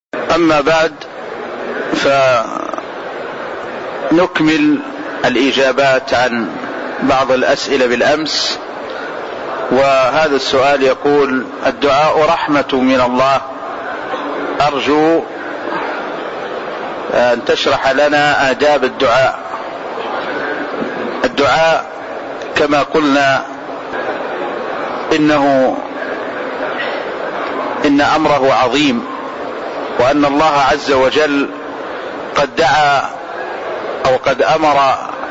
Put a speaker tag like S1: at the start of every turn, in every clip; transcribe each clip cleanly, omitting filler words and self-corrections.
S1: أما بعد، فنكمل الإجابات عن بعض الأسئلة بالأمس. وهذا السؤال يقول: الدعاء رحمة من الله، أرجو أن تشرح لنا آداب الدعاء. الدعاء كما قلنا إن أمره عظيم، وأن الله عز وجل قد دعا أو قد أمر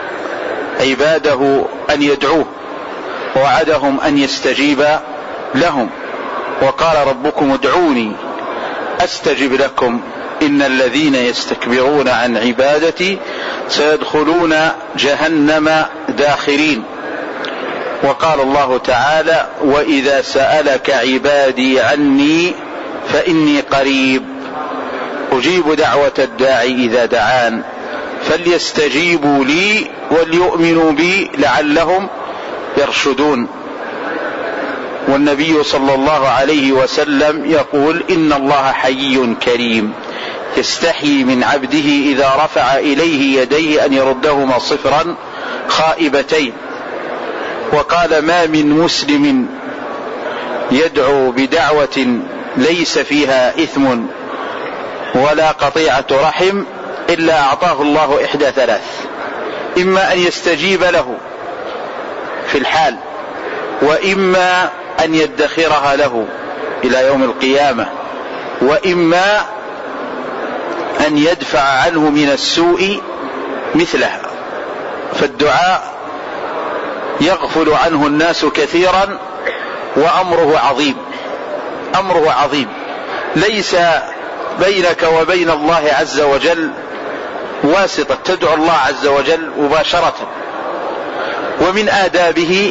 S1: عباده أن يدعوه، ووعدهم أن يستجيب لهم، وقال: ربكم ادعوني أستجب لكم إن الذين يستكبرون عن عبادتي سيدخلون جهنم داخرين. وقال الله تعالى: وإذا سألك عبادي عني فإني قريب أجيب دعوة الداعي إذا دعان فليستجيبوا لي وليؤمنوا بي لعلهم يرشدون. والنبي صلى الله عليه وسلم يقول: إن الله حيي كريم يستحيي من عبده إذا رفع إليه يديه أن يردهما صفرا خائبتين. وقال: ما من مسلم يدعو بدعوة ليس فيها إثم ولا قطيعة رحم إلا أعطاه الله إحدى ثلاث: إما أن يستجيب له في الحال، وإما أن يدخرها له إلى يوم القيامة، وإما أن يدفع عنه من السوء مثلها. فالدعاء يغفل عنه الناس كثيرا، وأمره عظيم، أمره عظيم. ليس بينك وبين الله عز وجل واسطة، تدعو الله عز وجل مباشرة. ومن آدابه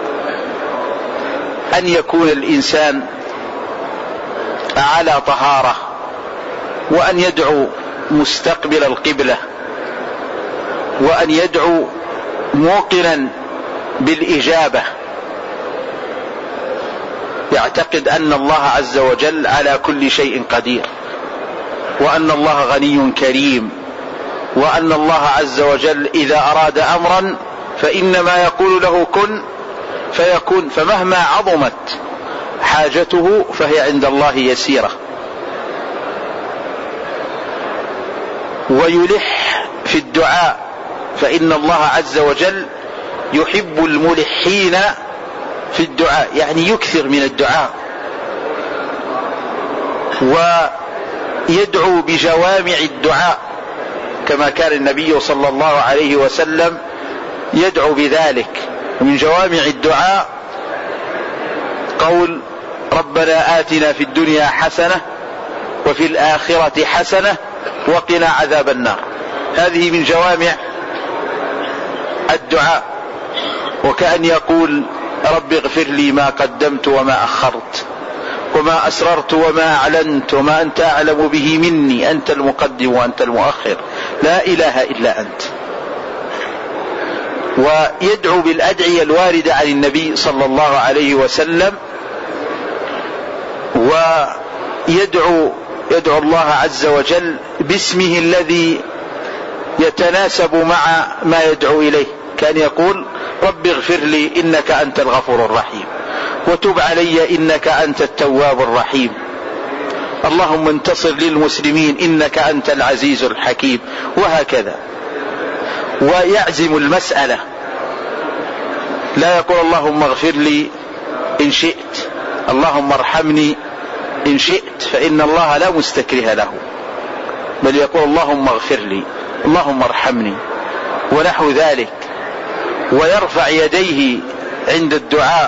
S1: أن يكون الإنسان على طهارة، وأن يدعو مستقبل القبلة، وأن يدعو موقنا بالإجابة، يعتقد أن الله عز وجل على كل شيء قدير، وأن الله غني كريم، وأن الله عز وجل إذا أراد أمرا فإنما يقول له كن فيكون، فمهما عظمت حاجته فهي عند الله يسيرة. ويلح في الدعاء، فإن الله عز وجل يحب الملحين في الدعاء، يعني يكثر من الدعاء. ويدعو بجوامع الدعاء كما كان النبي صلى الله عليه وسلم يدعو بذلك. ومن جوامع الدعاء قول: ربنا آتنا في الدنيا حسنة وفي الآخرة حسنة وقنا عذاب النار. هذه من جوامع الدعاء. وكأن يقول: رب اغفر لي ما قدمت وما أخرت وما أسررت وما أعلنت وما أنت أعلم به مني، أنت المقدم وأنت المؤخر، لا إله إلا أنت. ويدعو بالأدعية الواردة عن النبي صلى الله عليه وسلم، ويدعو الله عز وجل باسمه الذي يتناسب مع ما يدعو إليه. كان يقول: رب اغفر لي إنك أنت الغفور الرحيم، وتب علي إنك أنت التواب الرحيم، اللهم انتصر للمسلمين إنك أنت العزيز الحكيم، وهكذا. ويعزم المسألة، لا يقول اللهم اغفر لي إن شئت، اللهم ارحمني إن شئت، فإن الله لا مستكره له، بل يقول اللهم اغفر لي، اللهم ارحمني، ونحو ذلك. ويرفع يديه عند الدعاء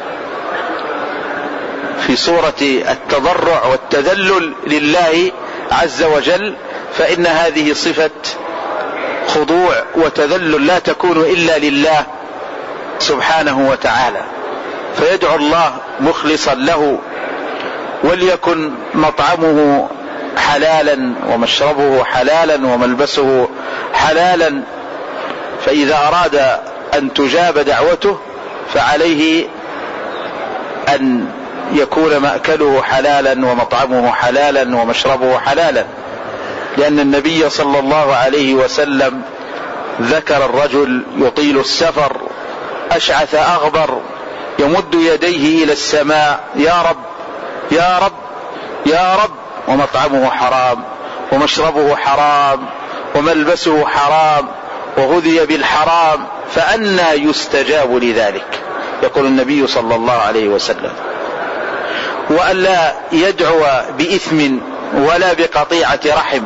S1: في صورة التضرع والتذلل لله عز وجل، فإن هذه صفة خضوع وتذلل لا تكون إلا لله سبحانه وتعالى. فيدعو الله مخلصا له، وليكن مطعمه حلالا ومشربه حلالا وملبسه حلالا. فإذا أراد أن تجاب دعوته فعليه أن يكون مأكله حلالا ومطعمه حلالا ومشربه حلالا، لأن النبي صلى الله عليه وسلم ذكر الرجل يطيل السفر أشعث أغبر يمد يديه إلى السماء: يا رب يا رب يا رب، ومطعمه حرام ومشربه حرام وملبسه حرام وغذي بالحرام، فأنى يستجاب لذلك؟ يقول النبي صلى الله عليه وسلم. وألا يدعو بإثم ولا بقطيعة رحم،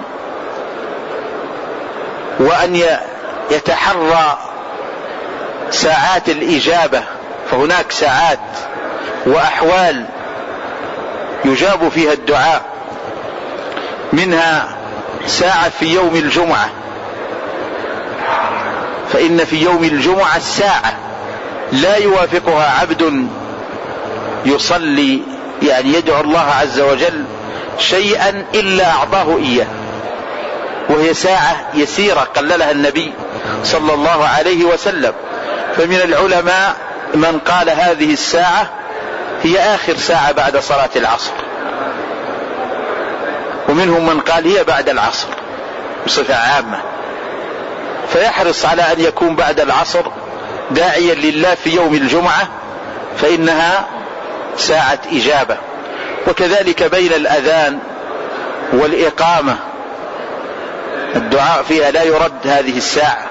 S1: وأن يتحرى ساعات الإجابة، فهناك ساعات وأحوال يجاب فيها الدعاء، منها ساعة في يوم الجمعة، فإن في يوم الجمعة الساعة لا يوافقها عبد يصلي، يعني يدعو الله عز وجل شيئا إلا أعطاه إياه، وهي ساعة يسيرة قللها النبي صلى الله عليه وسلم. فمن العلماء من قال هذه الساعة هي آخر ساعة بعد صلاة العصر، ومنهم من قال هي بعد العصر بصفة عامة، فيحرص على أن يكون بعد العصر داعيا لله في يوم الجمعة، فإنها ساعة إجابة. وكذلك بين الأذان والإقامة الدعاء فيها لا يرد هذه الساعة.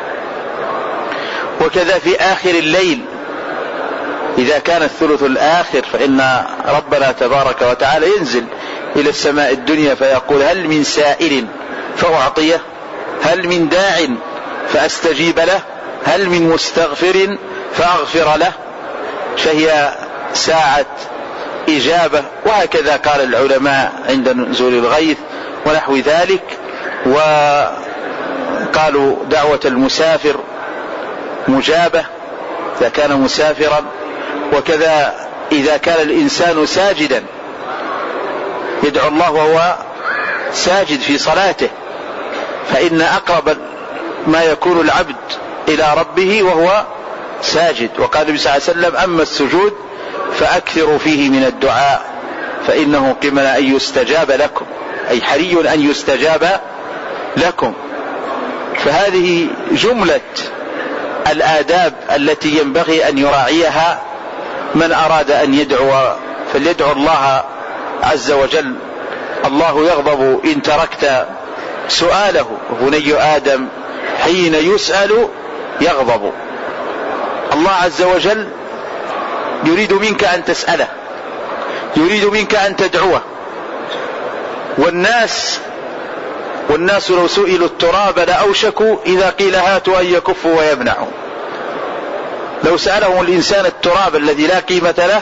S1: وكذا في آخر الليل إذا كان الثلث الآخر، فإن ربنا تبارك وتعالى ينزل إلى السماء الدنيا فيقول: هل من سائل فأعطيه، هل من داع فأستجيب له، هل من مستغفر فأغفر له، فهي ساعة إجابة. وهكذا قال العلماء عند نزول الغيث ونحو ذلك، وقالوا دعوة المسافر مجابة إذا كان مسافرا، وكذا إذا كان الإنسان ساجدا يدعو الله وهو ساجد في صلاته، فإن أقرب ما يكون العبد إلى ربه وهو ساجد. وقال النبي صلى الله عليه وسلم: أما السجود فأكثروا فيه من الدعاء فإنه قمن أن يستجاب لكم، أي حري أن يستجاب لكم. فهذه جملة الآداب التي ينبغي أن يراعيها من أراد أن يدعو، فليدعو الله عز وجل. الله يغضب إن تركت سؤاله، بني آدم حين يسأل يغضب. الله عز وجل يريد منك أن تسأله، يريد منك أن تدعوه. والناس لو سئلوا التراب لأوشكوا إذا قيل هاتوا أن يكفوا ويمنعوا. لو سألهم الإنسان التراب الذي لا قيمة له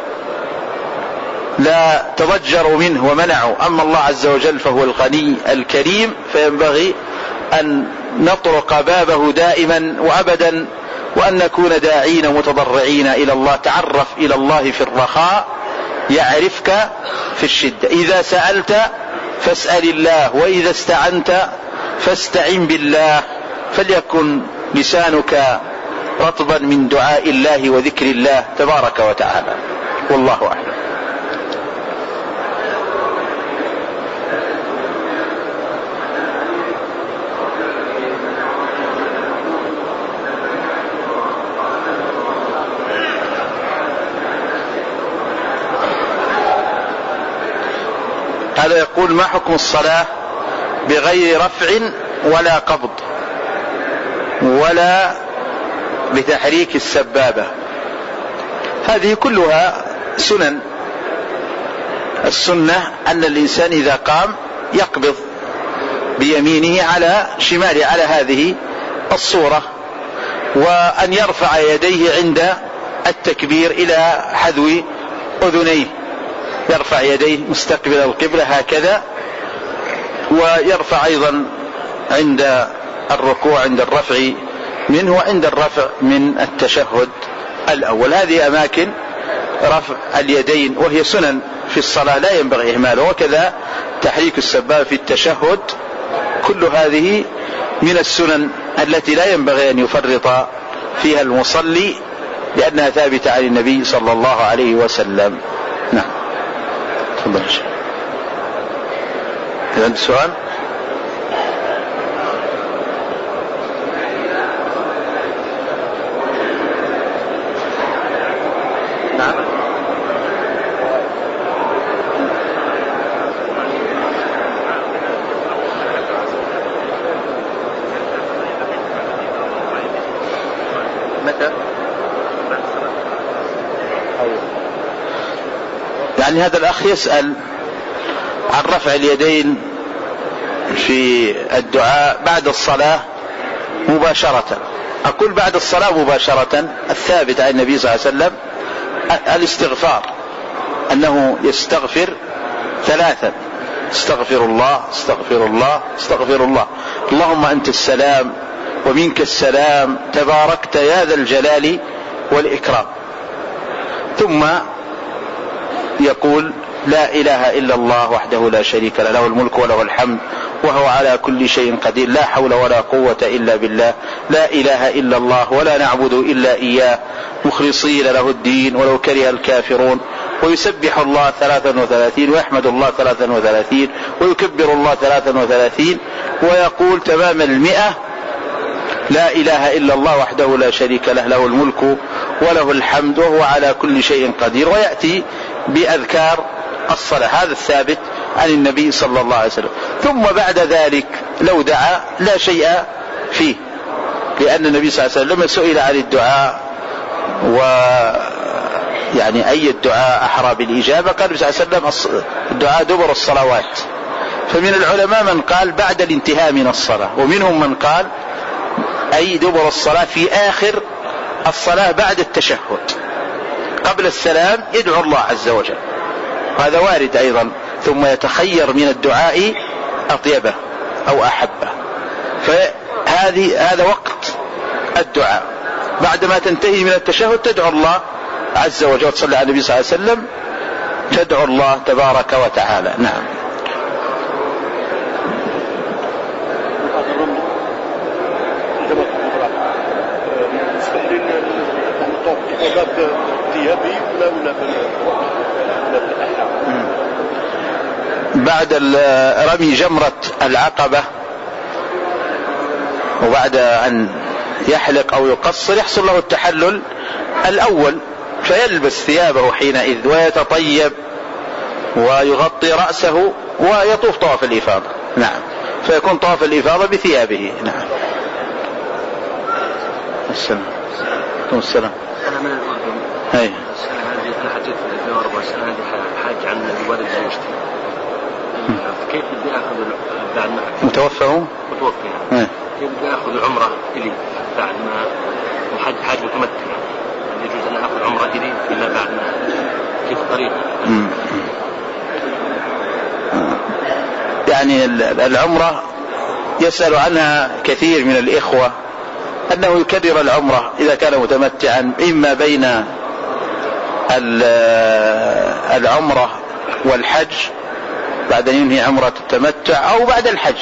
S1: لا تضجروا منه ومنعوا. أما الله عز وجل فهو الغني الكريم، فينبغي أن نطرق بابه دائما وأبدا، وأن نكون داعين متضرعين إلى الله. تعرف إلى الله في الرخاء يعرفك في الشدة. إذا سألت فاسأل الله، وإذا استعنت فاستعن بالله. فليكن لسانك رطبا من دعاء الله وذكر الله تبارك وتعالى، والله أعلم. هذا يقول: ما حكم الصلاة بغير رفع ولا قبض ولا بتحريك السبابة؟ هذه كلها سنن. السنة أن الإنسان إذا قام يقبض بيمينه على شماله على هذه الصورة، وأن يرفع يديه عند التكبير إلى حذو أذنيه، يرفع يديه مستقبل القبلة هكذا، ويرفع أيضا عند الركوع عند الرفع منه وعند الرفع من التشهد الأول. هذه أماكن رفع اليدين وهي سنن في الصلاة لا ينبغي إهمالها. وكذا تحريك السبابة في التشهد، كل هذه من السنن التي لا ينبغي أن يفرط فيها المصلي، لأنها ثابتة عن النبي صلى الله عليه وسلم. نعم. تفضل. إذا عندك سؤال؟ نعم. متى؟ يعني هذا الأخ يسأل عن رفع اليدين في الدعاء بعد الصلاة مباشرة. أقول بعد الصلاة مباشرة الثابت عن النبي صلى الله عليه وسلم الاستغفار، أنه يستغفر 3: استغفر الله استغفر الله استغفر الله، اللهم أنت السلام ومنك السلام تباركت يا ذا الجلال والإكرام. ثم يقول لا إله إلا الله وحده لا شريك له، له الملك وله الحمد وهو على كل شيء قدير، لا حول ولا قوة إلا بالله، لا إله إلا الله ولا نعبد إلا إياه مخلصين له الدين ولو كره الكافرون، ويسبح الله 33 ويحمد الله 33 ويكبر الله 33 ويقول تمام 100 لا إله إلا الله وحده لا شريك له، له الملك وله الحمد وهو على كل شيء قدير، ويأتي بأذكار الصلاة. هذا الثابت عن النبي صلى الله عليه وسلم. ثم بعد ذلك لو دعا لا شيء فيه، لأن النبي صلى الله عليه وسلم سئل عن الدعاء ويعني أي الدعاء أحرى بالإجابة، قال النبي صلى الله عليه وسلم الدعاء دبر الصلوات. فمن العلماء من قال بعد الانتهاء من الصلاة، ومنهم من قال أي دبر الصلاة في آخر الصلاة بعد التشهد قبل السلام يدعو الله عز وجل، هذا وارد أيضا. ثم يتخير من الدعاء أطيبه أو أحبه، هذا وقت الدعاء. بعدما تنتهي من التشهد تدعو الله عز وجل وتصلي على النبي صلى الله عليه وسلم، تدعو الله تبارك وتعالى. نعم. بعد رمي جمرة العقبة وبعد أن يحلق أو يقصر يحصل له التحلل الأول، فيلبس ثيابه حينئذ ويتطيب ويغطي رأسه ويطوف طواف الإفاضة. نعم، فيكون طواف الإفاضة بثيابه. نعم. السلام. السلام.
S2: أنا من الأردن.
S1: هاي.
S2: السنة هذه أنا حجيت في 2004 سنة هذه حاج عن والد زوجتي. كيف بدي أخذ بعد ما
S1: متوفى هو؟
S2: متوفى يعني. كيف بدي أخذ العمرة إلي بعد ما حاج متمتع؟ يجوز أن أخذ عمرة إلي إلا بعد ما كيف الطريقة؟
S1: يعني العمرة يسأل عنها كثير من الإخوة أنه يكرر العمرة إذا كان متمتعا، إما بين العمرة والحج بعد أن ينهي عمرة التمتع أو بعد الحج.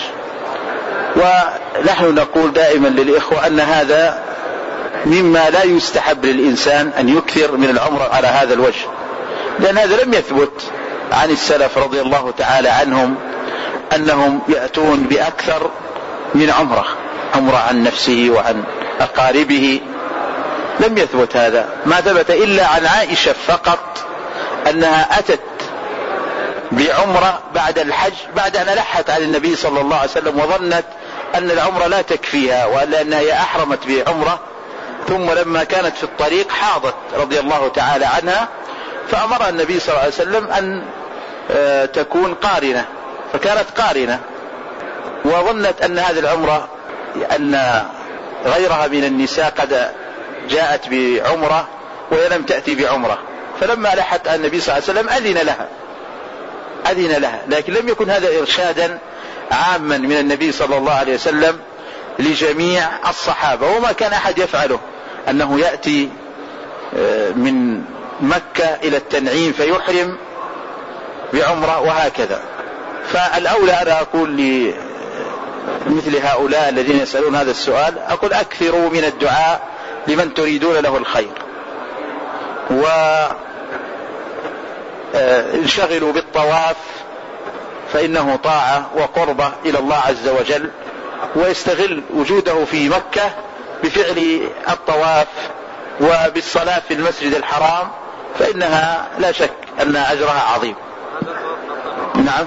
S1: ونحن نقول دائما للإخوة أن هذا مما لا يستحب للإنسان أن يكثر من العمرة على هذا الوجه، لأن هذا لم يثبت عن السلف رضي الله تعالى عنهم أنهم يأتون بأكثر من عمرة عن نفسه وعن أقاربه، لم يثبت هذا. ما ثبت إلا عن عائشة فقط أنها أتت بعمرة بعد الحج بعد أن لحت على النبي صلى الله عليه وسلم وظنت أن العمرة لا تكفيها وأنها هي أحرمت بعمرة، ثم لما كانت في الطريق حاضت رضي الله تعالى عنها، فأمر النبي صلى الله عليه وسلم أن تكون قارنة، فكانت قارنة وظنت أن هذه العمرة أن غيرها من النساء قد جاءت بعمرة وهي لم تأتي بعمرة، فلما لحت النبي صلى الله عليه وسلم أذن لها، لكن لم يكن هذا إرشادا عاما من النبي صلى الله عليه وسلم لجميع الصحابة، وما كان أحد يفعله أنه يأتي من مكة إلى التنعيم فيحرم بعمرة وهكذا. فالأولى أنا أقول لمثل هؤلاء الذين يسألون هذا السؤال، أقول أكثروا من الدعاء لمن تريدون له الخير، انشغلوا بالطواف فإنه طاعة وقربة إلى الله عز وجل، ويستغل وجوده في مكة بفعل الطواف وبالصلاة في المسجد الحرام، فإنها لا شك أن أجرها عظيم. نعم.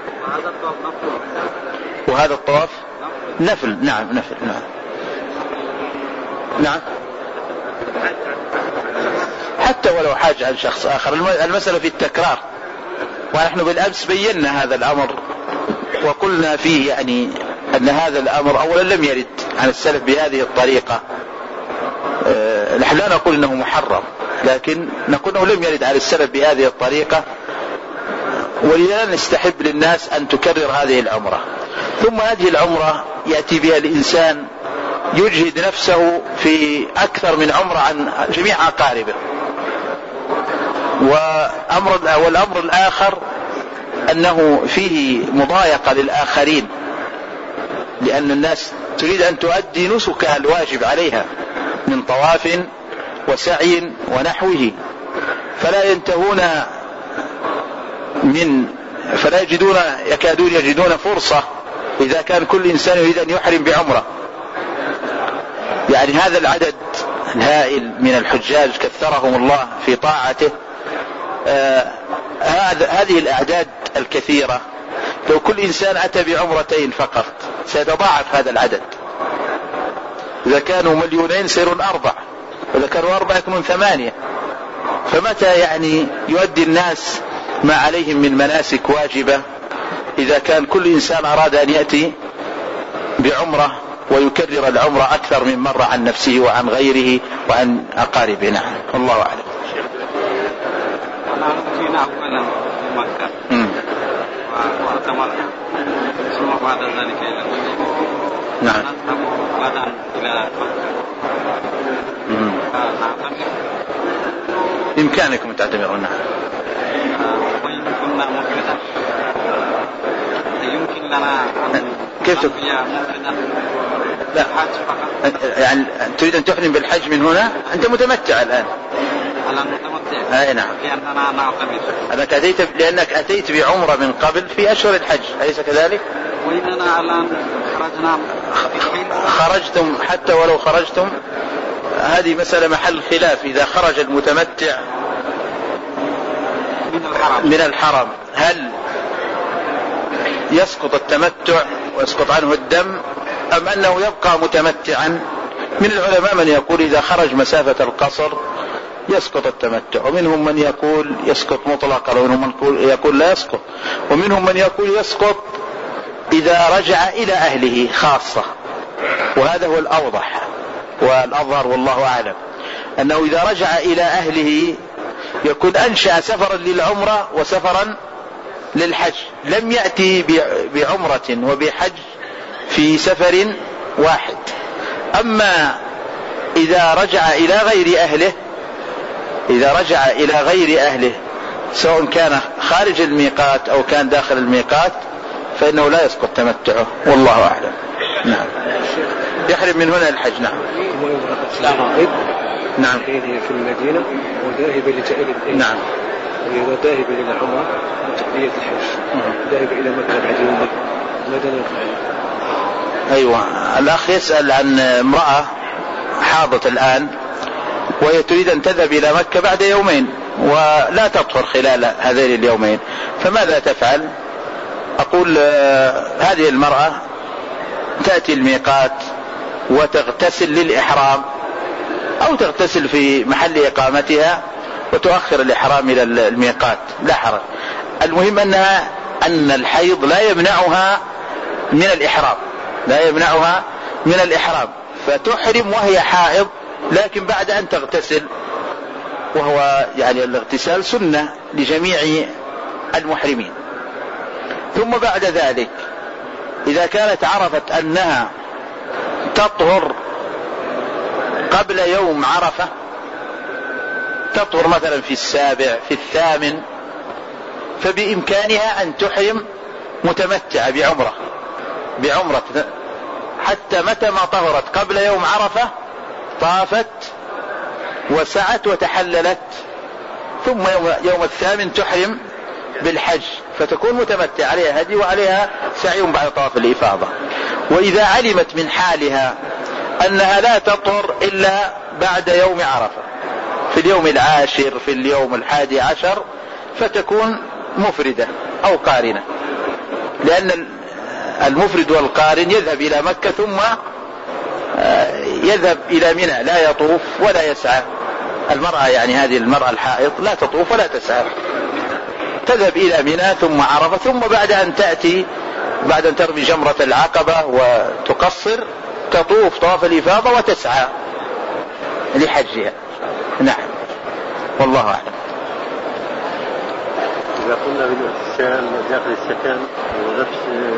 S1: وهذا الطواف نفل. نعم نفل. نعم نعم. حتى ولو حاج عن شخص آخر، المسألة في التكرار، ونحن بالأمس بينا هذا الأمر وقلنا فيه يعني أن هذا الأمر أولا لم يرد عن السلف بهذه الطريقة. نحن لا نقول إنه محرم، لكن نقول إنه لم يرد عن السلف بهذه الطريقة، ولذا نستحب للناس أن تكرر هذه العمرة. ثم هذه العمرة يأتي بها الإنسان يجهد نفسه في أكثر من عمرة عن جميع أقاربه. والأمر الآخر أنه فيه مضايقة للآخرين، لأن الناس تريد أن تؤدي نسكها الواجب عليها من طواف وسعي ونحوه، فلا يكادون يجدون فرصة إذا كان كل إنسان يريد أن يحرم بعمرة. يعني هذا العدد الهائل من الحجاج كثرهم الله في طاعته، هذه الأعداد الكثيرة لو كل إنسان أتى بعمرتين فقط سيتضاعف هذا العدد. إذا كانوا 2,000,000 سيرون 4، وإذا كانوا 4 يكونون 8. فمتى يعني يؤدي الناس ما عليهم من مناسك واجبة إذا كان كل إنسان أراد أن يأتي بعمرة ويكرر العمرة أكثر من مرة عن نفسه وعن غيره وعن أقاربه. نعم الله أعلم. نعم. بإمكانكم تعتبرون.
S3: يمكن لنا
S1: كيف لا يعني تريد أن تحرم بالحج من هنا؟ أنت متمتع الآن. أي نعم. لأنك أتيت بعمرة من قبل في أشهر الحج، أليس كذلك؟
S3: وإننا الآن
S1: خرجتم، حتى ولو خرجتم هذه مسألة محل خلاف. إذا خرج المتمتع من الحرم هل يسقط التمتع ويسقط عنه الدم أم أنه يبقى متمتعا؟ من العلماء من يقول إذا خرج مسافة القصر يسقط التمتع، ومنهم من يقول يسقط مطلقا، ومنهم من يقول لا يسقط، ومنهم من يقول يسقط إذا رجع إلى أهله خاصة. وهذا هو الأوضح والأظهر والله أعلم، أنه إذا رجع إلى أهله يكون أنشأ سفرا للعمرة وسفرا للحج، لم يأتي بعمرة وبحج في سفر واحد. أما إذا رجع إلى غير أهله سواء كان خارج الميقات أو كان داخل الميقات فإنه لا يسقط تمتعه والله أعلم. نعم. يحرم من هنا الحج. نعم. نعم.
S4: في المدينة وذاهب لتأليف.
S1: نعم.
S4: وذاهب إلى العمرة وتقضية الحج، ذاهب إلى مكة بعد يوم ماذا نفعل؟
S1: أيوة، الأخ يسأل عن امرأة حاضت الآن وهي تريد أن تذهب إلى مكة بعد يومين ولا تطهر خلال هذين اليومين، فماذا تفعل؟ أقول هذه المرأة تأتي الميقات وتغتسل للإحرام أو تغتسل في محل إقامتها وتؤخر الإحرام إلى الميقات، لا حرج. المهم أن الحيض لا يمنعها من الإحرام، فتحرم وهي حائض لكن بعد أن تغتسل، وهو يعني الاغتسال سنة لجميع المحرمين. ثم بعد ذلك إذا كانت عرفت أنها تطهر قبل يوم عرفة، تطهر مثلا في 7 في 8، فبإمكانها أن تحرم متمتعة بعمرة حتى متى ما طهرت قبل يوم عرفة طافت وسعت وتحللت ثم يوم الثامن تحرم بالحج، فتكون متمتع، عليها هدي وعليها سعي بعد طواف الإفاضة. وإذا علمت من حالها أنها لا تطهر إلا بعد يوم عرفة في اليوم العاشر في اليوم 11، فتكون مفردة أو قارنة، لأن المفرد والقارن يذهب إلى مكة ثم يذهب إلى منى، لا يطوف ولا يسعى. المرأة يعني هذه المرأة الحائض لا تطوف ولا تسعى، تذهب إلى منى ثم عرفة، ثم بعد أن تأتي بعد أن ترمي جمرة العقبة وتقصر تطوف طواف الإفاضة وتسعى لحجها. نعم، والله أعلم.
S5: إذا قلنا بالإحسان داخل السكن ونفس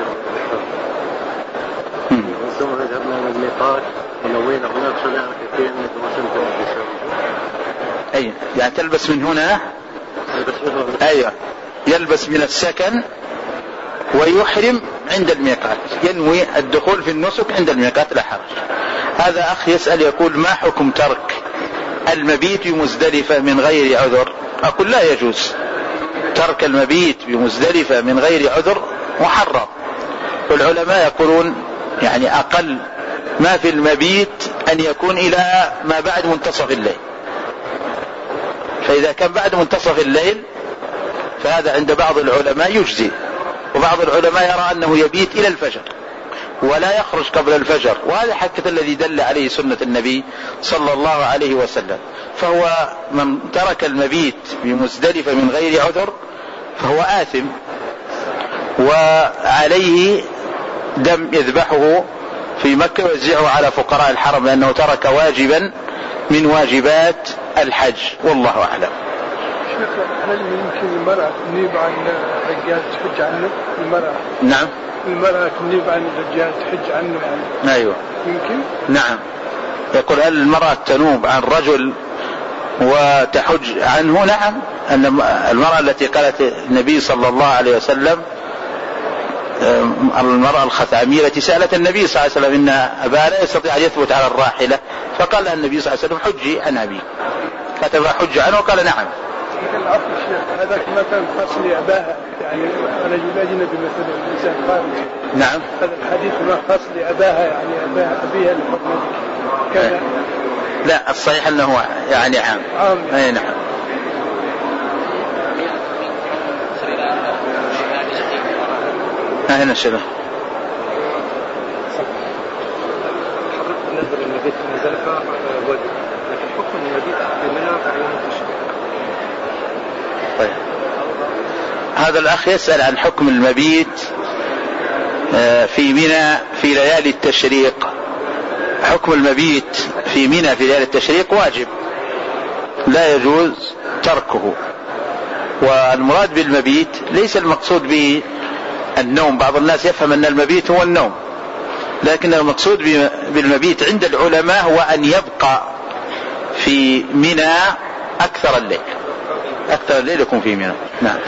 S5: ثم ذهبنا إلى الميقات ونوينا هناك صلاة ركعتين وسلمت
S1: أي يعني تلبس من هنا، أيوة، يلبس من السكن ويحرم عند الميقات، ينوي الدخول في النسك عند الميقات لا حرج. هذا أخ يسأل يقول: ما حكم ترك المبيت بمزدلفة من غير عذر؟ أقول: لا يجوز ترك المبيت بمزدلفة من غير عذر، محرم. والعلماء يقولون يعني أقل ما في المبيت أن يكون إلى ما بعد منتصف الليل، فإذا كان بعد منتصف الليل فهذا عند بعض العلماء يجزي، وبعض العلماء يرى أنه يبيت إلى الفجر ولا يخرج قبل الفجر، وهذا حقيقة الذي دل عليه سنة النبي صلى الله عليه وسلم. فهو من ترك المبيت بمزدلفة من غير عذر فهو آثم، وعليه دم يذبحه في مكة ويوزعه على فقراء الحرم، لأنه ترك واجبا من واجبات الحج، والله أعلم.
S6: هل يمكن المرأة تنيب عن الرجال تحج عنه؟
S1: نعم،
S6: المرأة تنيب عن الرجال تحج عنه يعني؟
S1: أيوة
S6: يمكن.
S1: نعم، يقول: هل المرأة تنوب عن رجل وتحج عنه؟ نعم، أن المرأة التي قالت النبي صلى الله عليه وسلم، المرأة الخثعمية التي سألت النبي صلى الله عليه وسلم إن أباها لا يستطيع أن يثبت على الراحلة، فقال لها النبي صلى الله عليه وسلم: حجي عن أبي. كتب حج عنه وقال: نعم.
S6: هذا ما كان خاص لأباها، يعني رجل أجنبي مثلا إنسان خارجي.
S1: نعم،
S6: هذا الحديث ما خاص لأباها، يعني أبيها الحكم كان.
S1: لا، الصحيح أنه يعني عام. أي نعم. هنا شبه
S4: بالنسبة للمبيت في مزدلفة واجب، لكن حكم المبيت في منى يوم التشريق.
S1: طيب، هذا الأخ يسأل عن حكم المبيت في منى في ليالي التشريق. حكم المبيت في منى في ليالي التشريق واجب، لا يجوز تركه. والمراد بالمبيت ليس المقصود به النوم، بعض الناس يفهم أن المبيت هو النوم، لكن المقصود بالمبيت عند العلماء هو أن يبقى في منى أكثر الليل، أكثر الليل يكون في منى. نعم.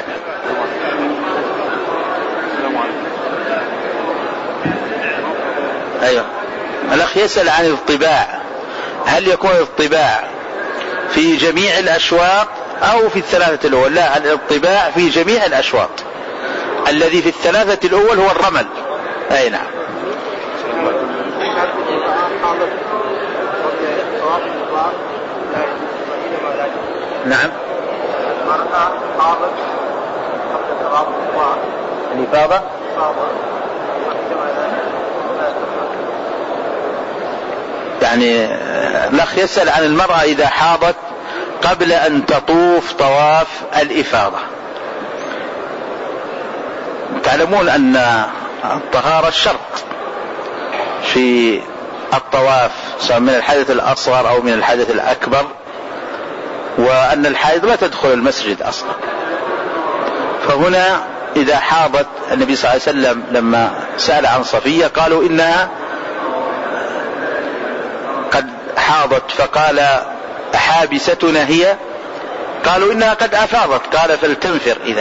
S1: أيوة، الأخ يسأل عن الطباع، هل يكون الطباع في جميع الأشواط أو في الثلاثة الأول؟ لا، الطباع في جميع الأشواط، الذي في الثلاثة الأول هو الرمل. أي نعم. نعم، الإفاضة يعني الأخ يسأل عن المرأة إذا حاضت قبل أن تطوف طواف الإفاضة. تعلمون أن الطهارة شرط في الطواف، سواء من الحدث الأصغر أو من الحدث الأكبر، وأن الحائض لا تدخل المسجد أصلا. فهنا إذا حاضت، النبي صلى الله عليه وسلم لما سأل عن صفية قالوا إنها قد حاضت، فقال: حابستنا هي؟ قالوا إنها قد أفاضت، قال: فلتنفر. إذن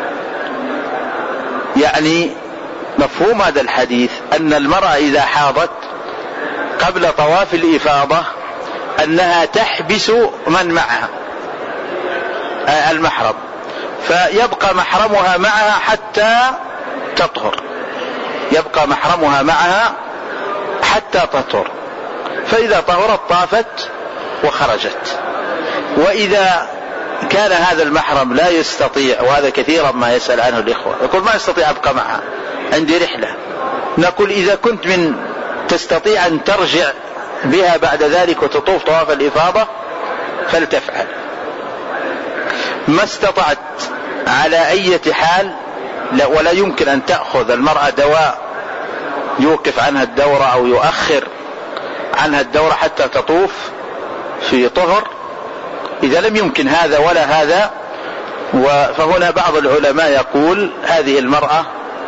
S1: يعني مفهوم هذا الحديث أن المرأة إذا حاضت قبل طواف الإفاضة أنها تحبس من معها، المحرم، فيبقى محرمها معها حتى تطهر، يبقى محرمها معها حتى تطهر، فإذا طهرت طافت وخرجت. وإذا كان هذا المحرم لا يستطيع، وهذا كثيرا ما يسأل عنه الإخوة، يقول ما يستطيع أبقى معها عندي رحلة، نقول إذا كنت تستطيع أن ترجع بها بعد ذلك وتطوف طواف الإفاضة فلتفعل. ما استطعت على أي حال ولا يمكن أن تأخذ المرأة دواء يوقف عنها الدورة أو يؤخر عنها الدورة حتى تطوف في طهر، إذا لم يمكن هذا ولا هذا، فهنا بعض العلماء يقول هذه المرأة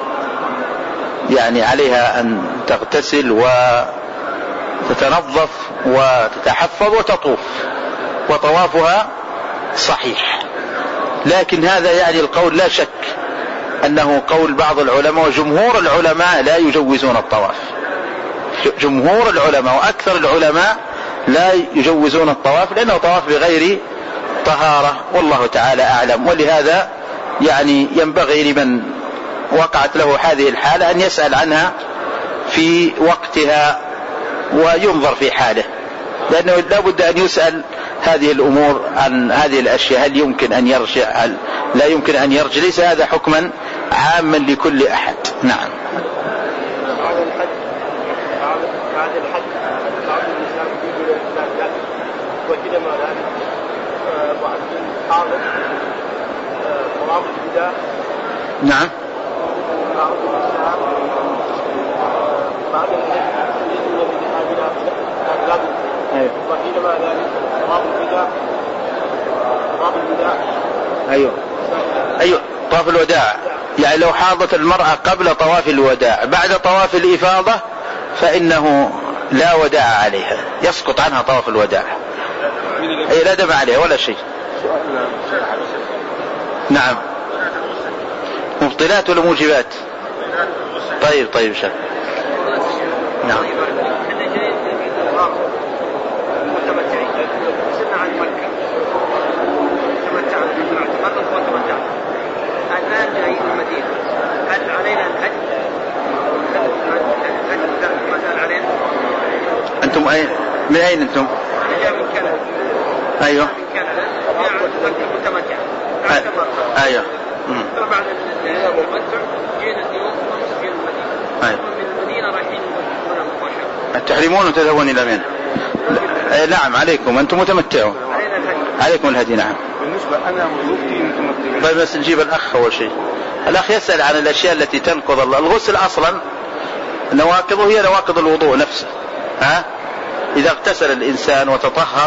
S1: يعني عليها أن تغتسل وتتنظف وتتحفظ وتطوف، وطوافها صحيح. لكن هذا يعني القول لا شك أنه قول بعض العلماء، وجمهور العلماء لا يجوزون الطواف، جمهور العلماء وأكثر العلماء لا يجوزون الطواف، لأنه طواف بغير طهارة، والله تعالى أعلم. ولهذا يعني ينبغي لمن وقعت له هذه الحالة أن يسأل عنها في وقتها وينظر في حاله، لأنه لا بد أن يسأل هذه الأمور عن هذه الأشياء، هل يمكن أن يرجع، هل لا يمكن أن يرجع، ليس هذا حكما عاما لكل أحد. نعم.
S5: بعد الحج بعض الإسلام يقول لا وكذا ما ذلك بعض حاضر طواف الوداع.
S1: نعم. بعد
S5: الحج وكذا ما ذلك طواف الوداع.
S1: أيوه طواف الوداع، يعني لو حاضت المرأة قبل طواف الوداع بعد طواف الإفاضة فإنه لا وداع عليها، يسقط عنها طواف الوداع، أي لا دم عليها ولا شيء. نعم. مبطلات ولا موجبات؟ طيب شاء. نعم.
S5: الآن جايين المدينة، هل علينا الحج؟ علينا.
S1: أنتم أين؟ من أين أنتم؟
S5: جاء من كندا.
S1: أيوه.
S5: من كندا. جاء متمتع.
S1: أيوه.
S5: بعد المتمتع جينا اليوم في المدينة.
S1: أيوه.
S5: من المدينة رايحين هنا مباشرة.
S1: تحرمون وتذهبون إلى منى؟ نعم عليكم، أنتم متمتعون. عليكم الهدي. نعم.
S4: بالنسبة أنا وزوجتي متمتعين.
S1: بس نجيب الأخ أول شيء. الأخ يسأل عن الأشياء التي تنقض الغسل. أصلا نواقضه هي نواقض الوضوء نفسه. إذا اغتسل الإنسان وتطهر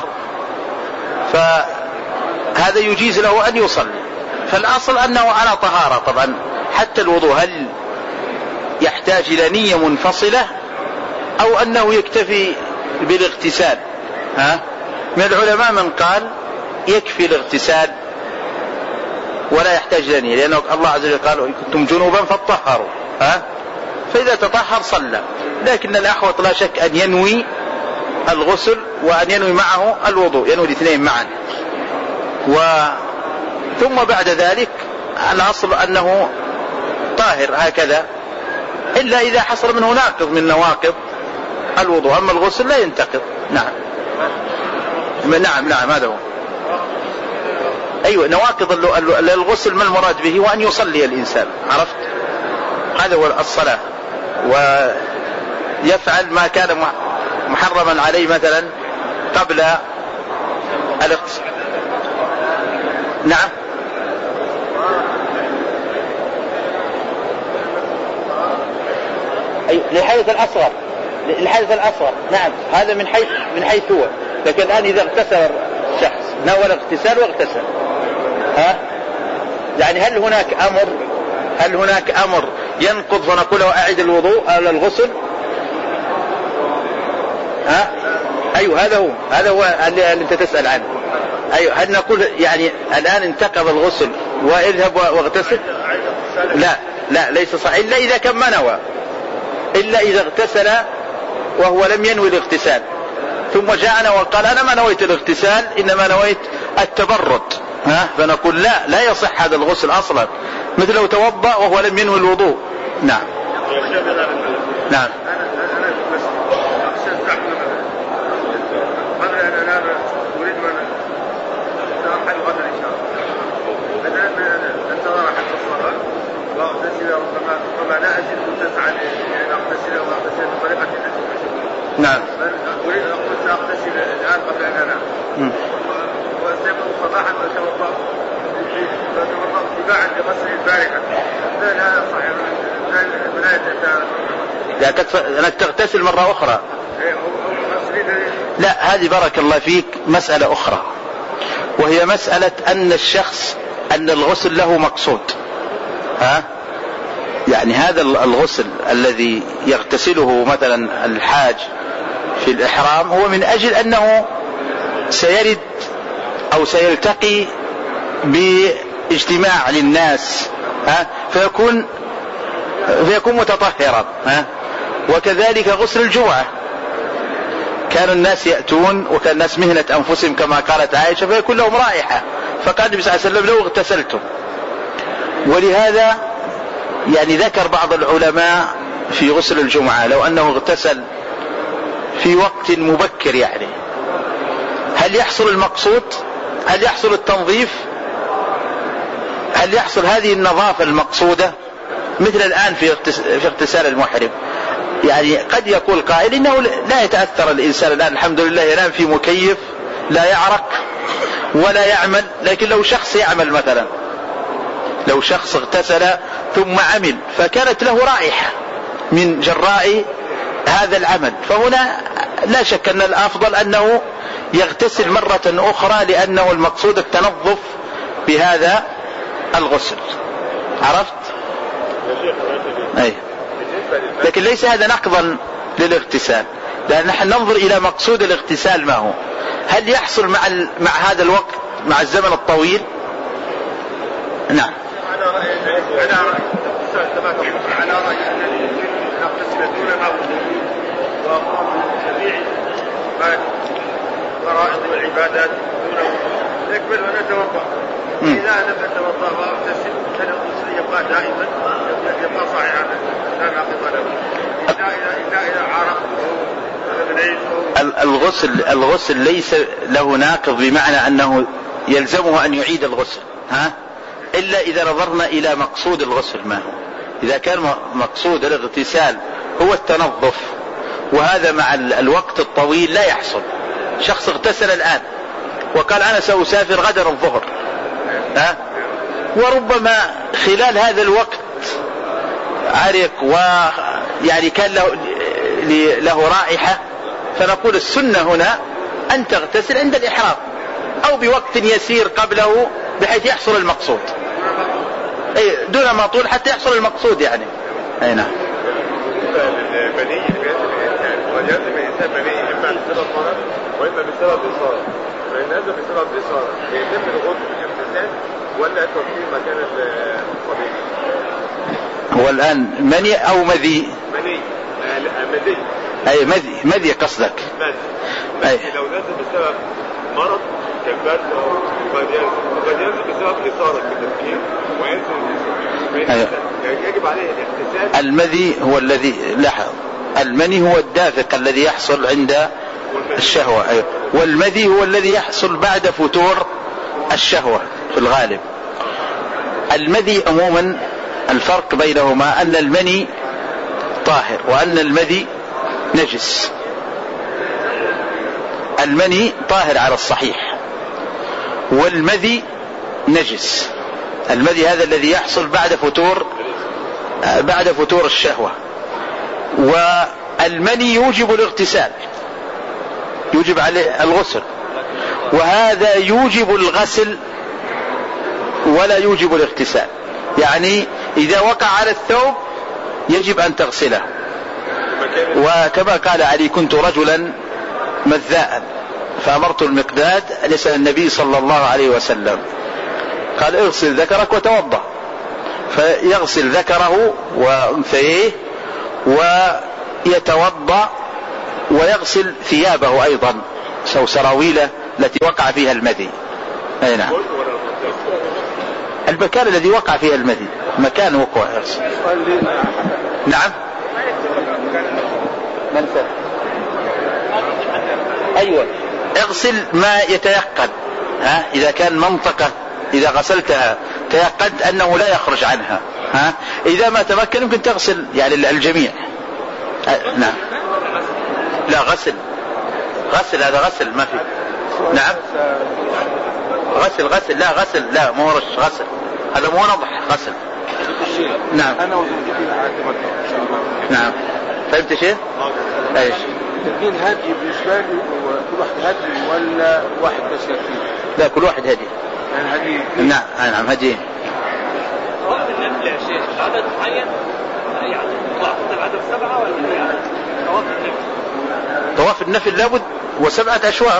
S1: فهذا يجيز له أن يصلي، فالأصل أنه على طهارة. طبعا حتى الوضوء هل يحتاج إلى نية منفصلة أو أنه يكتفي بالاغتسال؟ من العلماء من قال يكفي الاغتسال ولا يحتاج إلى نية، لأنه الله عز وجل قال كنتم جنوبا فاطهروا، فإذا تطهر صلى. لكن الأحوط لا شك أن ينوي الغسل وأن ينوي معه الوضوء، ينوي الاثنين معا، ثم بعد ذلك الأصل أنه طاهر هكذا، إلا إذا حصل منه ناقض من نواقض الوضوء، أما الغسل لا ينتقض. نعم هذا هو. أيوة نواقض الغسل ما المراد به؟ وأن يصلي الإنسان، عرفت؟ هذا هو الصلاة، ويفعل ما كان محرما عليه مثلا قبل الاغتسال. نعم. للحدث الأصغر. نعم هذا من حيث هو، لكن الآن إذا اغتسل الشخص نوى الاغتسال واغتسل، يعني هل هناك أمر ينقض فنقول له أعد الوضوء أو الغسل؟ أيوه هذا هو اللي أنت تسأل عنه. أيوه هل نقول يعني الآن انتقض الغسل واذهب واغتسل؟ لا ليس صحيح، إلا إذا كان ما نوى، إلا إذا اغتسل وهو لم ينوي الاغتسال ثم جاءنا وقال أنا ما نويت الاغتسال إنما نويت التبرد، فنقول لا يصح هذا الغسل أصلا، مثل لو توضأ وهو لم ينوي الوضوء. نعم. نعم. نعم.
S5: أريد أن أقول سأغتسل الآن قبل أن أنام. وأستيقظ صباحا وأتوضأ اتباعا لغسل البارحة. لا صحيح.
S1: أنك تغتسل مرة أخرى. لا، هذه بارك الله فيك مسألة أخرى، وهي مسألة أن الغسل له مقصود. يعني هذا الغسل الذي يغتسله مثلا الحاج في الإحرام هو من أجل أنه سيرد أو سيلتقي باجتماع للناس، فيكون متطهرا. وكذلك غسل الجمعة، كان الناس يأتون وكان الناس مهنة أنفسهم كما قالت عائشة، فيكون لهم رائحة، فقال النبي صلى الله عليه وسلم لو اغتسلتم. ولهذا يعني ذكر بعض العلماء في غسل الجمعة لو أنه اغتسل في وقت مبكر، يعني هل يحصل المقصود؟ هل يحصل التنظيف؟ هل يحصل هذه النظافة المقصودة مثل الآن في اغتسال المحرم؟ يعني قد يقول قائل إنه لا يتأثر الإنسان الآن الحمد لله، ينام في مكيف لا يعرق ولا يعمل. لكن لو شخص يعمل مثلا، لو شخص اغتسل ثم عمل فكانت له رائحة من جراء هذا العمل، فهنا لا شك أن الأفضل أنه يغتسل مرة أخرى، لأنه المقصود التنظف بهذا الغسل. عرفت؟ أي. لكن ليس هذا نقضا للاغتسال، لأن نحن ننظر إلى مقصود الاغتسال ما هو. هل يحصل مع هذا الوقت، مع الزمن الطويل؟ نعم.
S5: على رأي أنني أغتسل دون موت وأقوم بجميع فرائض والعبادات دون موت، يكمل وأنا أتوضأ. إذا لم أتوضأ وأغتسل كان الغسل يبقى دائما، يبقى صحيحا لا ناقض له إذا عرفته.
S1: الغسل ليس له ناقض بمعنى أنه يلزمه أن يعيد الغسل، إلا إذا نظرنا إلى مقصود الغسل ما هو. إذا كان مقصود الاغتسال هو التنظف، وهذا مع الوقت الطويل لا يحصل. شخص اغتسل الآن وقال أنا سأسافر غدا الظهر، وربما خلال هذا الوقت عرق ويعني كان له رائحة، فنقول السنة هنا أن تغتسل عند الإحرام أو بوقت يسير قبله بحيث يحصل المقصود، دون ما طول حتى يحصل المقصود يعني. أي نعم.
S5: المني قد يلزم الإنسان مني إما بسبب مرض وإما بسبب إصابة، فإن هذا بسبب إصابة يتم الغسل بالاغتسال ولا تطهير مكان الطبيعي؟
S1: هو الآن مني أو مذي؟
S5: مذي.
S1: أي مذي قصدك؟
S5: مذي. لو نزل بسبب مرض كالبرد قد ينزل بسبب إصابة بالتفكير وينزل يجب عليه الاغتسال.
S1: المذي هو الذي لاحظ، المني هو الدافق الذي يحصل عند الشهوة، والمذي هو الذي يحصل بعد فتور الشهوة في الغالب. المذي عموما الفرق بينهما أن المني طاهر وأن المذي نجس. المني طاهر على الصحيح، والمذي نجس. المذي هذا الذي يحصل بعد فتور الشهوة، والمني يوجب الاغتسال، يوجب عليه الغسل، وهذا يوجب الغسل ولا يوجب الاغتسال. يعني إذا وقع على الثوب يجب أن تغسله. وكما قال علي كنت رجلا مذاء فأمرت المقداد أن يسأل النبي صلى الله عليه وسلم، قال اغسل ذكرك وتوضأ، فيغسل ذكره وأنثيه ويتوضأ ويغسل ثيابه أيضا أو سراويله التي وقع فيها المذي. أي نعم. المكان الذي وقع فيه المذي، مكان وقوع. نعم. منفذ. أيوة، اغسل ما يتيقن. إذا كان منطقة إذا غسلتها تيقنت أنه لا يخرج عنها. إذا ما تمكن يمكن تغسل يعني الجميع. نعم. لا غسل هذا غسل ما في. نعم. غسل لا غسل لا مو رش غسل، هذا مو نضح غسل. نعم.
S5: أنا وزوجتي نعتمد إن شاء الله.
S1: نعم. فهمت شيء؟ ايش؟
S5: الاثنين هدي بالنسبة لي، كل واحد هدي ولا واحد بس يكفي؟
S1: لا كل واحد هدي.
S5: يعني هدي.
S1: نعم هدي.
S2: طواف النفل يا شيخ عدد معين يعني عدد 7 ولا طواف النفل؟
S1: طواف النفل لابد و7 أشواط.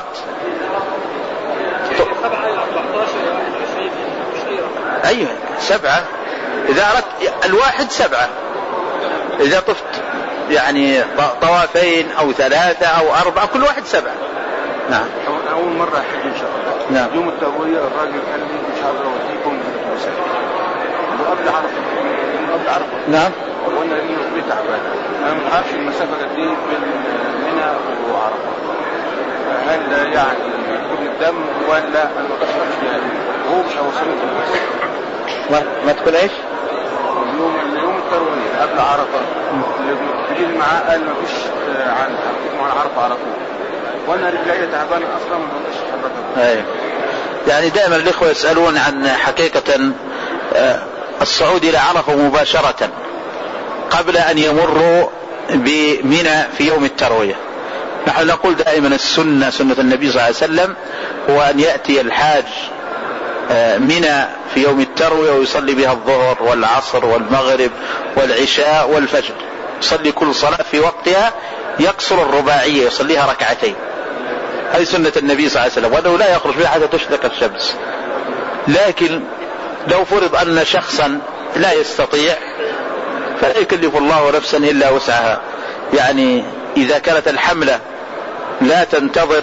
S2: 7 14 21
S1: أيوة 7. إذا أردت الواحد 7. إذا طفت يعني طوافين أو 3 أو 4 كل واحد 7. نعم.
S5: أول مرة أحج إن شاء الله.
S1: نعم.
S5: يوم التروية الراجل قال لي إن شاء الله أوديكم قبل عرفة.
S1: نعم.
S5: وأنا لي تعبان، أنا ما أعرفش المسافة قد إيه بين منى وعرفة. هل يعني يكون الدم ولا أنا ما بشربش يعني هو مش هوصلت
S1: ما تقول إيش؟
S5: يوم التروية قبل عرفة اللي معاه قال ما فيش عن عرفة على طول، وانا رجلي تعبانه اصلا ما بقدرش احركها.
S1: ايوه. يعني دائما الاخوه يسالون عن حقيقه الصعود الى عرفه مباشره قبل ان يمروا بمنى في يوم الترويه. نحن نقول دائما السنه سنه النبي صلى الله عليه وسلم هو ان ياتي الحاج منى في يوم الترويه ويصلي بها الظهر والعصر والمغرب والعشاء والفجر، يصلي كل صلاه في وقتها، يقصر الرباعيه يصليها 2 هذه سنة النبي صلى الله عليه وسلم، وأنه لا يخرج بها حتى تشرق الشمس. لكن لو فرض أن شخصا لا يستطيع فلا يكلف الله نفسا إلا وسعها. يعني إذا كانت الحملة لا تنتظر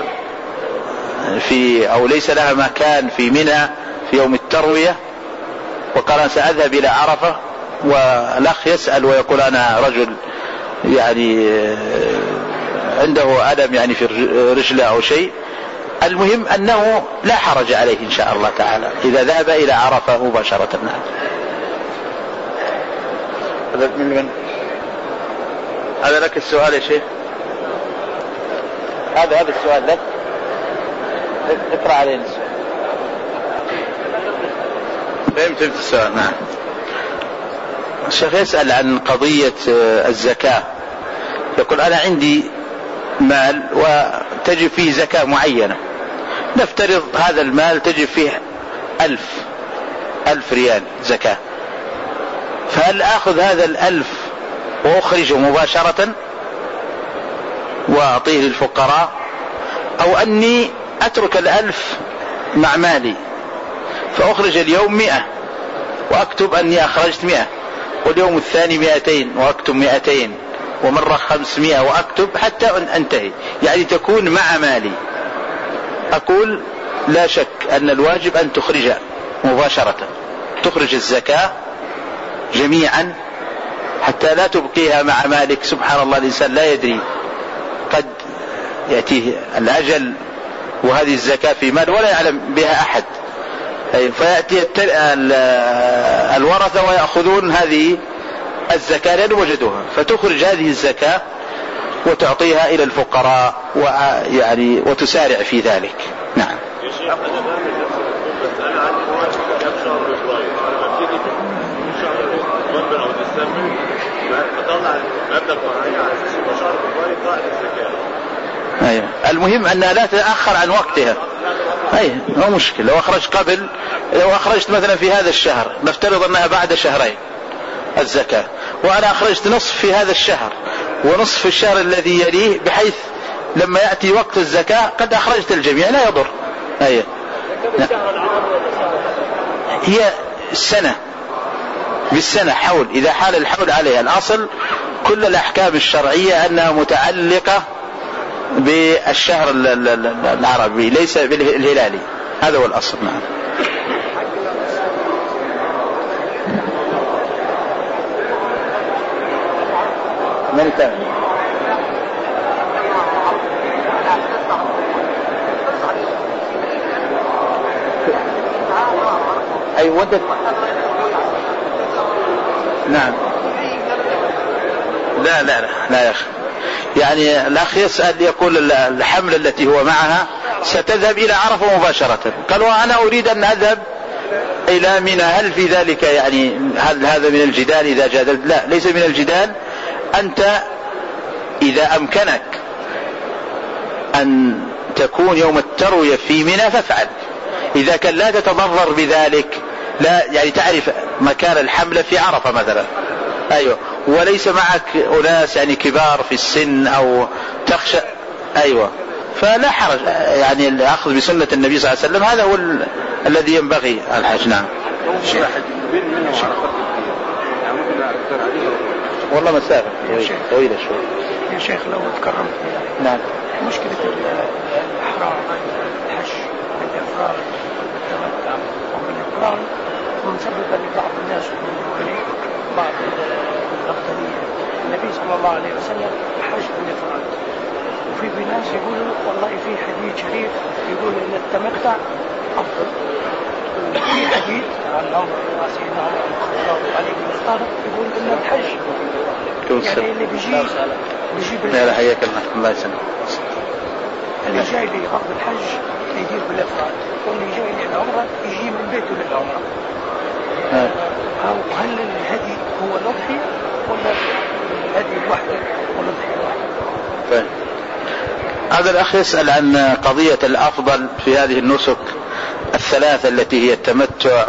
S1: أو ليس لها مكان في منى في يوم التروية وقال سأذهب إلى عرفة، والأخ يسأل ويقول أنا رجل يعني عنده ألم يعني في رجله أو شيء، المهم أنه لا حرج عليه إن شاء الله تعالى إذا ذهب إلى عرفة مباشرة. هذا لك السؤال يا شيخ، هذا السؤال لك، اقرأ علينا السؤال. فهمت السؤال. نعم. الشيخ يسأل عن قضية الزكاة، يقول أنا عندي مال وتجب فيه زكاة معينة، نفترض هذا المال تجب فيه 1000 ريال زكاة، فهل أخذ هذا 1000 وأخرجه مباشرة وأعطيه للفقراء، أو أني أترك 1000 مع مالي فأخرج اليوم 100 وأكتب أني أخرجت 100 واليوم الثاني 200 وأكتب 200 ومرة 500 وأكتب حتى أن أنتهي، يعني تكون مع مالي. أقول لا شك أن الواجب أن تخرج مباشرة، تخرج الزكاة جميعا حتى لا تبقيها مع مالك. سبحان الله الإنسان لا يدري، قد يأتيه الأجل وهذه الزكاة في مال ولا يعلم بها أحد، فيأتي الورثة ويأخذون هذه الزكاة لأن وجدوها، فتخرج هذه الزكاة وتعطيها إلى الفقراء ويعني وتسارع في ذلك. نعم. أيوة. المهم أنها لا تتأخر عن وقتها. أي ما مشكلة، لو أخرج قبل، لو أخرجت مثلا في هذا الشهر، نفترض أنها بعد شهرين الزكاة، وأنا أخرجت نصف في هذا الشهر ونصف في الشهر الذي يليه، بحيث لما يأتي وقت الزكاة قد أخرجت الجميع لا يضر. أي هي السنة بالسنة حول، إذا حال الحول عليها. الأصل كل الأحكام الشرعية أنها متعلقة بالشهر العربي ليس بالهلالي، هذا هو الأصل. نعم. من الثاني؟ أيوة نعم. لا يا أخي، يعني الأخ يسأل يقول الحملة التي هو معها ستذهب إلى عرفة مباشرة، قال وأنا أريد أن أذهب إلى منى، هل في ذلك يعني هل هذا من الجدال إذا جادلت؟ لا، ليس من الجدال. أنت إذا أمكنك أن تكون يوم التروية في منى فافعل، إذا كان لا تتضرر بذلك، لا يعني تعرف مكان الحملة في عرفة مثلا، أيوة، وليس معك أناس يعني كبار في السن أو تخشى، أيوة، فلا حرج، يعني الأخذ بسنة النبي صلى الله عليه وسلم هذا هو الذي ينبغي الحج. نعم. والله مسافة طويلة شوي
S7: يا شيخ لو تكرمت.
S1: نعم.
S7: مشكلة الإحرام الحج بالإفراد والتمتع وبالإقران مسببة لبعض الناس بعض الأفضلية. النبي صلى الله عليه وسلم حج بالإفراد، وفي ناس يقولوا والله في حديث شريف يقول ان التمتع افضل، وفي حديث عن عمر سيدنا عمر بن الخطاب عليه المختار يقول ان الحج يعني اللي بيجي
S1: لا حياك الله يسلمك،
S7: اللي جاي لغرض الحج يجيب بالافراد، واللي جاي للعمره يجي من بيته للعمره. هل الهدي هو الأضحية ولا الهدي لوحده والأضحية لوحده؟
S1: هذا الأخ يسأل عن قضية الأفضل في هذه النسك الثلاثة التي هي التمتع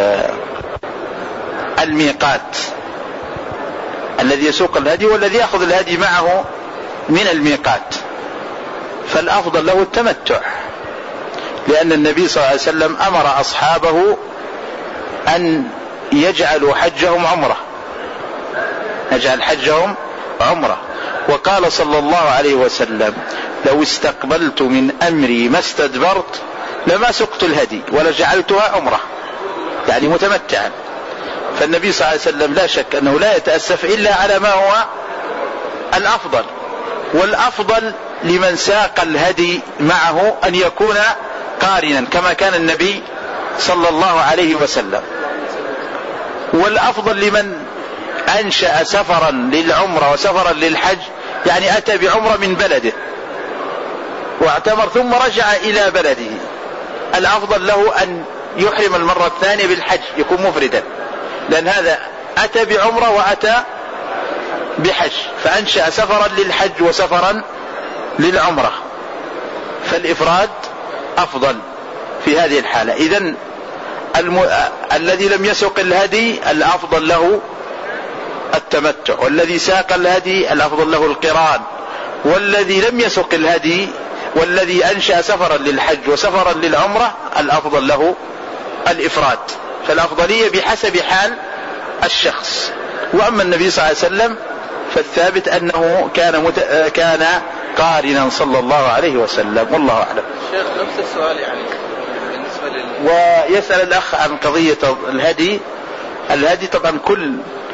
S1: والميقات، الذي يسوق الهدي والذي يأخذ الهدي معه من الميقات، فالأفضل له التمتع، لأن النبي صلى الله عليه وسلم أمر أصحابه أن يجعلوا حجهم عمرة، يجعل حجهم عمرة، وقال صلى الله عليه وسلم لو استقبلت من أمري ما استدبرت لما سقت الهدي ولجعلتها عمرة، يعني متمتعا. فالنبي صلى الله عليه وسلم لا شك أنه لا يتأسف إلا على ما هو الأفضل، والأفضل لمن ساق الهدي معه أن يكون قارنا كما كان النبي صلى الله عليه وسلم، والأفضل لمن أنشأ سفرا للعمرة وسفرا للحج، يعني أتى بعمرة من بلده واعتمر ثم رجع إلى بلده، الأفضل له أن يحرم المرة الثانية بالحج، يكون مفردا، لأن هذا أتى بعمرة وأتى بحج، فأنشأ سفرا للحج وسفرا للعمرة، فالإفراد أفضل في هذه الحالة. إذن الذي لم يسق الهدي الأفضل له التمتع، والذي ساق الهدي الأفضل له القران، والذي لم يسق الهدي والذي أنشأ سفرا للحج وسفرا للعمرة الأفضل له الإفراد، فالأفضلية بحسب حال الشخص. وأما النبي صلى الله عليه وسلم فالثابت أنه كان قارنا صلى الله عليه وسلم، والله أعلم.
S3: شيخ نفس السؤال يعني بالنسبة
S1: ويسأل الأخ عن قضية الهدي طبعا كل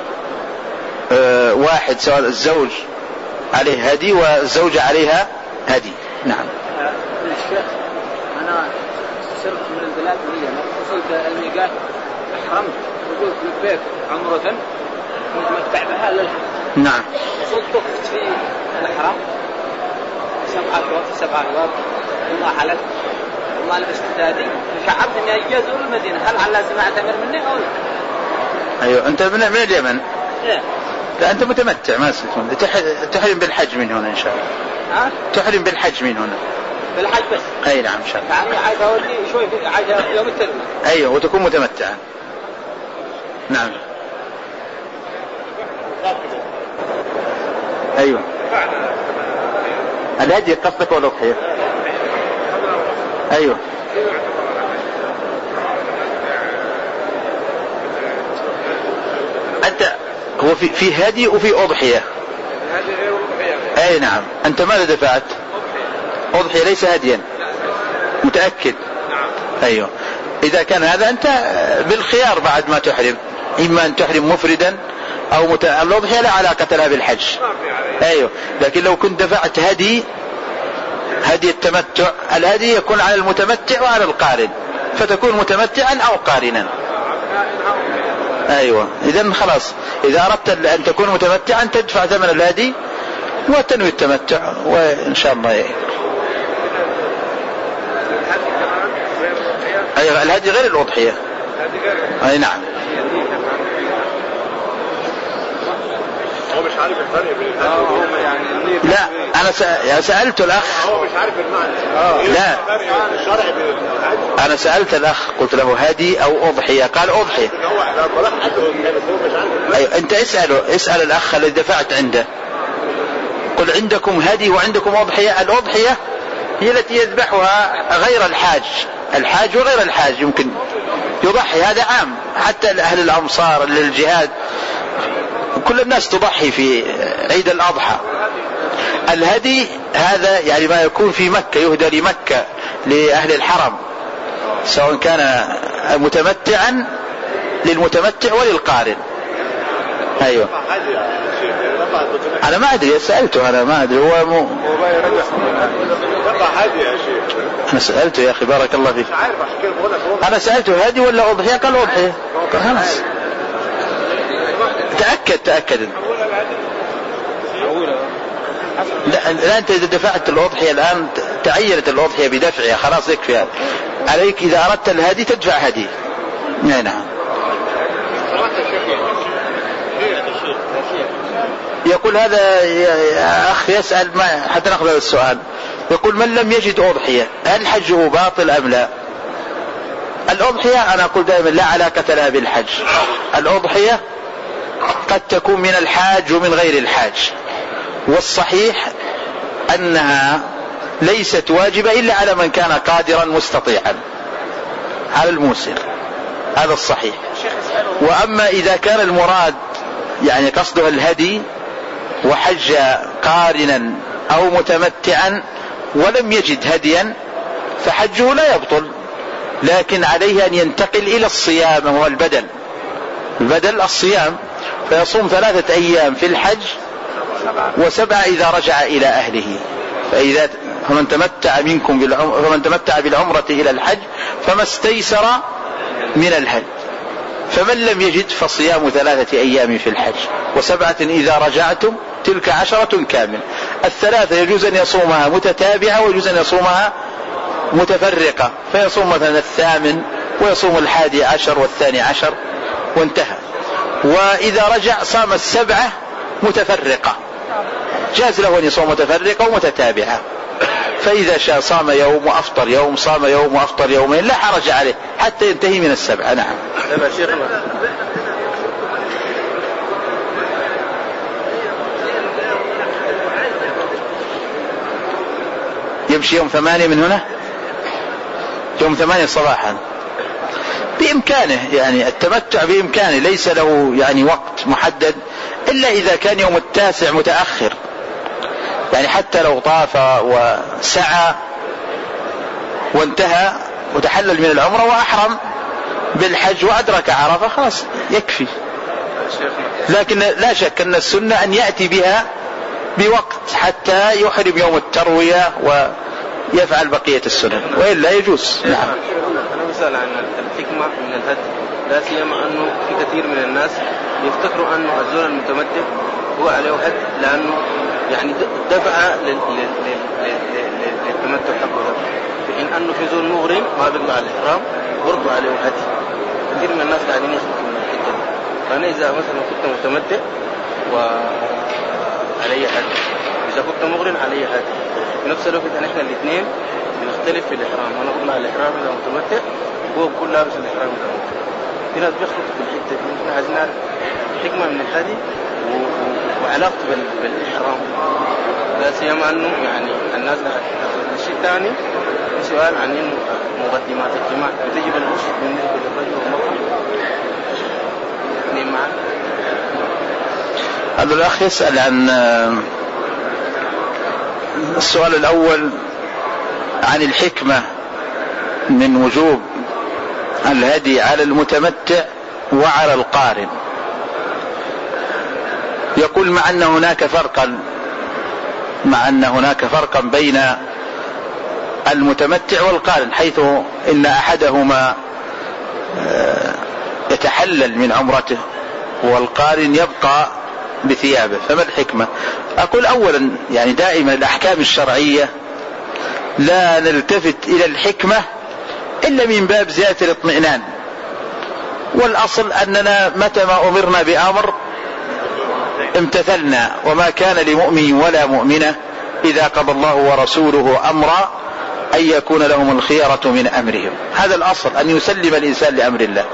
S1: واحد سواء الزوج عليه هدي والزوجة عليها هدي. نعم.
S3: الشيخ أنا صرت من البلاد لما وصلت الميقات أحرمت وقلت لبيك عمرة متمتع بها للحج.
S1: نعم.
S3: وصلت وقفت في الإحرام 7 أشواط وما حلت وما لبست هدي، شعرت إني أجازوا المدينة، هل لازم أعتمر مني أو لا؟
S1: أيوة. أنت من اليمن؟ لا أنت متمتع ما تحرم بالحج من هنا إن شاء الله. تحرم بالحج من هنا.
S3: بالحج بس.
S1: أي نعم إن شاء الله.
S3: يعني عايز أولي شوي عايز يوم الترمي.
S1: أيوة وتكون متمتعا. نعم. أيوة. الهدي قصدك ولا الأضحية؟ أيوة. أنت هو في هدي وفي أضحية. أي نعم. أنت ماذا دفعت؟ أضحية ليس هديا. متأكد؟ أيوة. إذا كان هذا أنت بالخيار بعد ما تحرم، إما أن تحرم مفردا أو الأضحية لا علاقة لها بالحج. أيوه، لكن لو كنت دفعت هدي التمتع، الهدي يكون على المتمتع وعلى القارن، فتكون متمتعا أو قارنا. أيوة، إذن خلاص، إذا أردت أن تكون متمتعا تدفع ثمن الهدي وتنوي التمتع، وإن شاء الله. أيوة، الهدي غير الأضحية. أي نعم.
S5: هو مش عارف الفرق بين الهدي
S1: لا، أنا سألت الأخ.
S5: هو مش عارف المعنى.
S1: لا،
S5: الشرع بين الهدي.
S1: أنا سألت الأخ قلت له هدي أو أضحية، قال أضحية. أيوة، أنت اسأل الأخ الذي دفعت عنده، قل عندكم هدي وعندكم أضحية. الأضحية هي التي يذبحها غير الحاج وغير الحاج يمكن يضحي، هذا عام، حتى أهل الأمصار للجهاد كل الناس تضحي في عيد الأضحى. الهدي هذا يعني ما يكون في مكة، يهدى لمكة لأهل الحرم، سواء كان متمتعا للمتمتع وللقارن. أيوة، أنا ما أدري، سألته، أنا ما أدري، هو أنا سألته يا أخي بارك الله فيك، أنا سألته هدي ولا أضحية، قال أضحية. خلاص، تأكد. لا، أنت إذا دفعت الأضحية الآن تعينت الأضحية بدفعها، خلاص يكفي هذا عليك. إذا أردت الهدي تدفع هدي. نعم. يقول هذا يا أخ يسأل حتى نأخذ هذا السؤال، يقول من لم يجد أضحية هل حجه باطل أم لا؟ الأضحية أنا أقول دائما لا علاقة لها بالحج. الأضحية قد تكون من الحاج ومن غير الحاج، والصحيح أنها ليست واجبة إلا على من كان قادرا مستطيعا، على الموسر، هذا الصحيح. وأما إذا كان المراد يعني قصده الهدي وحج قارنا أو متمتعا ولم يجد هديا فحجه لا يبطل، لكن عليه أن ينتقل إلى الصيام، وهو البدل الصيام، فيصوم 3 أيام في الحج و7 إذا رجع إلى أهله. فمن تمتع بالعمرة إلى الحج فما استيسر من الهدي، فمن لم يجد فصيام 3 أيام في الحج و7 إذا رجعتم، تلك 10 كامل. 3 يجوز أن يصومها متتابعة ويجوز أن يصومها متفرقة، فيصوم مثلا 8 ويصوم 11 و12 وانتهى. وإذا رجع صام 7 متفرقة، جاز له أن يصوم متفرقة ومتتابعة، فإذا شاء صام يوم وأفطر يوم، صام يوم وأفطر يومين، لا حرج عليه حتى ينتهي من 7. نعم. يمشي يوم 8 من هنا، يوم 8 صباحا بإمكانه، يعني التمتع بإمكانه، ليس له يعني وقت محدد، إلا إذا كان يوم 9 متأخر، يعني حتى لو طاف وسعى وانتهى وتحلل من العمرة وأحرم بالحج وأدرك عرفة خلاص يكفي. لكن لا شك أن السنة أن يأتي بها بوقت حتى يحرم يوم التروية ويفعل بقية السنن، وإلا يجوز. نعم.
S8: أنا مسأل عن الحكمة من الهدي، لا سيما أنه في كثير من الناس يفتكروا أنه الزول المتمتع هو عليه هدي، لأنه يعني دفع للتمتع حقه، في حين أنه في زول مغرم ما بيطلع الإحرام برضو عليه هدي. كثير من الناس قاعدين يخلطوا من الحكة دي. فأنا إذا مثلا كنت متمتع وعلي هدي، إذا كنت مغرم علي هدي، في نفس الوقت نحن الاثنين بنختلف في الإحرام، أنا بطلع الإحرام إذا متمتع وهو بكل لابس الإحرام إذا متمتع. في ناس بيخلطوا في الحتة دي، نحن عايزين نعرف الحكمة من الهدي وعلاقته بالإحرام، لا سيما أنه يعني الناس الشيء الثاني سؤال عن مقدمات الجماع، بتجب الغسل بالنسبة للرجل والمرأة الاثنين معا.
S1: هذا الأخ يسأل عن السؤال الأول عن الحكمة من وجوب الهدي على المتمتع وعلى القارن. يقول مع أن هناك فرقا بين المتمتع والقارن، حيث إن أحدهما يتحلل من عمرته والقارن يبقى بثيابه، فما الحكمة؟ أقول أولا يعني دائما الأحكام الشرعية لا نلتفت إلى الحكمة إلا من باب زيادة الاطمئنان، والأصل أننا متى ما أمرنا بأمر امتثلنا، وما كان لمؤمن ولا مؤمنة إذا قضى الله ورسوله أمرا أن يكون لهم الخيرة من أمرهم. هذا الأصل، أن يسلم الإنسان لأمر الله.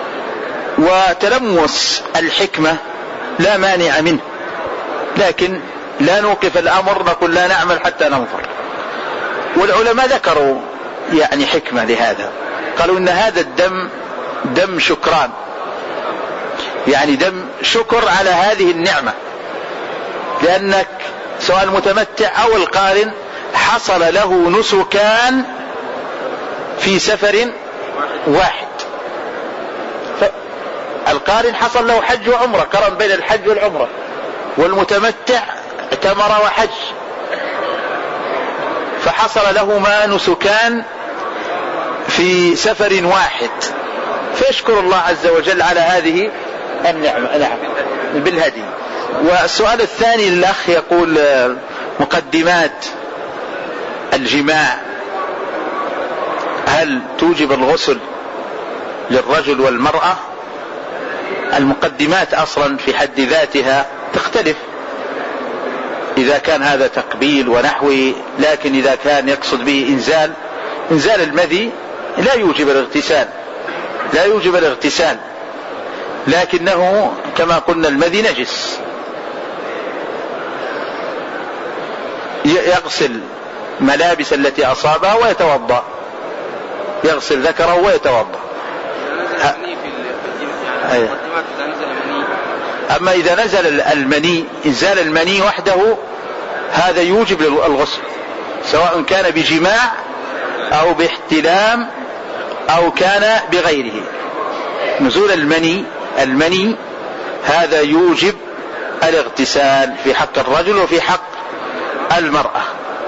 S1: وتلمس الحكمة لا مانع منه، لكن لا نوقف الأمر نقول لا نعمل حتى ننظر. والعلماء ذكروا يعني حكمة لهذا، قالوا إن هذا الدم دم شكران، يعني دم شكر على هذه النعمة، لأنك سواء المتمتع أو القارن حصل له نسكان في سفر واحد. القارن حصل له حج وعمرة، قرن بين الحج والعمرة، والمتمتع اعتمر وحج، فحصل لهما نسكان في سفر واحد، فيشكر الله عز وجل على هذه النعمة. نعم، بالهدي. والسؤال الثاني للأخ يقول مقدمات الجماع هل توجب الغسل للرجل والمرأة؟ المقدمات أصلا في حد ذاتها تختلف، إذا كان هذا تقبيل ونحوه، لكن إذا كان يقصد به إنزال المذي لا يوجب الاغتسال، لكنه كما قلنا المذي نجس، يغسل ملابس التي أصابها ويتوضأ، يغسل ذكره ويتوضأ. أما إذا نزل المني، إنزال المني وحده هذا يوجب الغسل، سواء كان بجماع أو باحتلام أو كان بغيره. نزول المني هذا يوجب الاغتسال في حق الرجل وفي حق المرأة.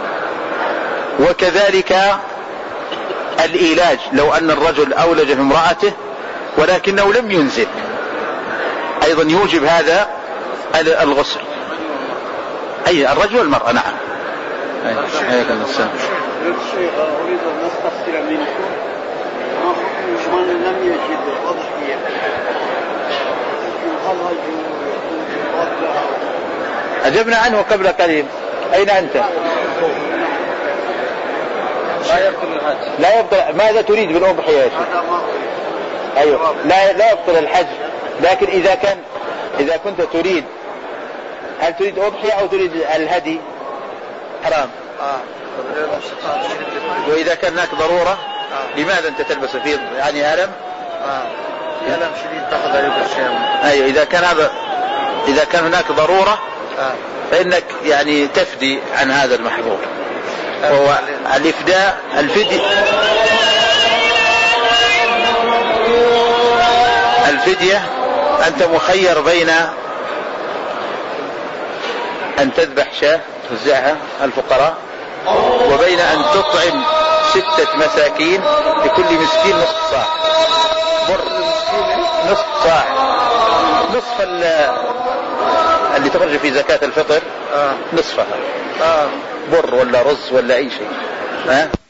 S1: وكذلك الإيلاج، لو أن الرجل أولج في امرأته ولكنه لم ينزل، أيضا يوجب هذا الغسل، أي الرجل والمرأة. نعم.
S6: أريد أن نستفسر منكم ما حكم من لم يجد أضحية،
S1: أجبنا عنه قبل قليل. أين أنت؟ لا يبطل. ماذا تريد بالأضحية يا شيخ؟ أيوة، لا يبطل الحج، لكن إذا كنت تريد، هل تريد أضحية أو تريد الهدي؟ حرام. وإذا كان هناك ضرورة لماذا أنت تلبس فيه يعني ألم؟
S8: ألم شديد تأخذ عليه الشام.
S1: أيوة، إذا كان هناك ضرورة فإنك يعني تفدي عن هذا المحظور. وهو الفدية أنت مخير بين أن تذبح شاة توزعها الفقراء، وبين أن تطعم 6 مساكين، لكل مسكين نصف صاع بر، نصف صاع، نصف اللي تخرج في زكاة الفطر، نصفها بر ولا رز ولا أي شيء.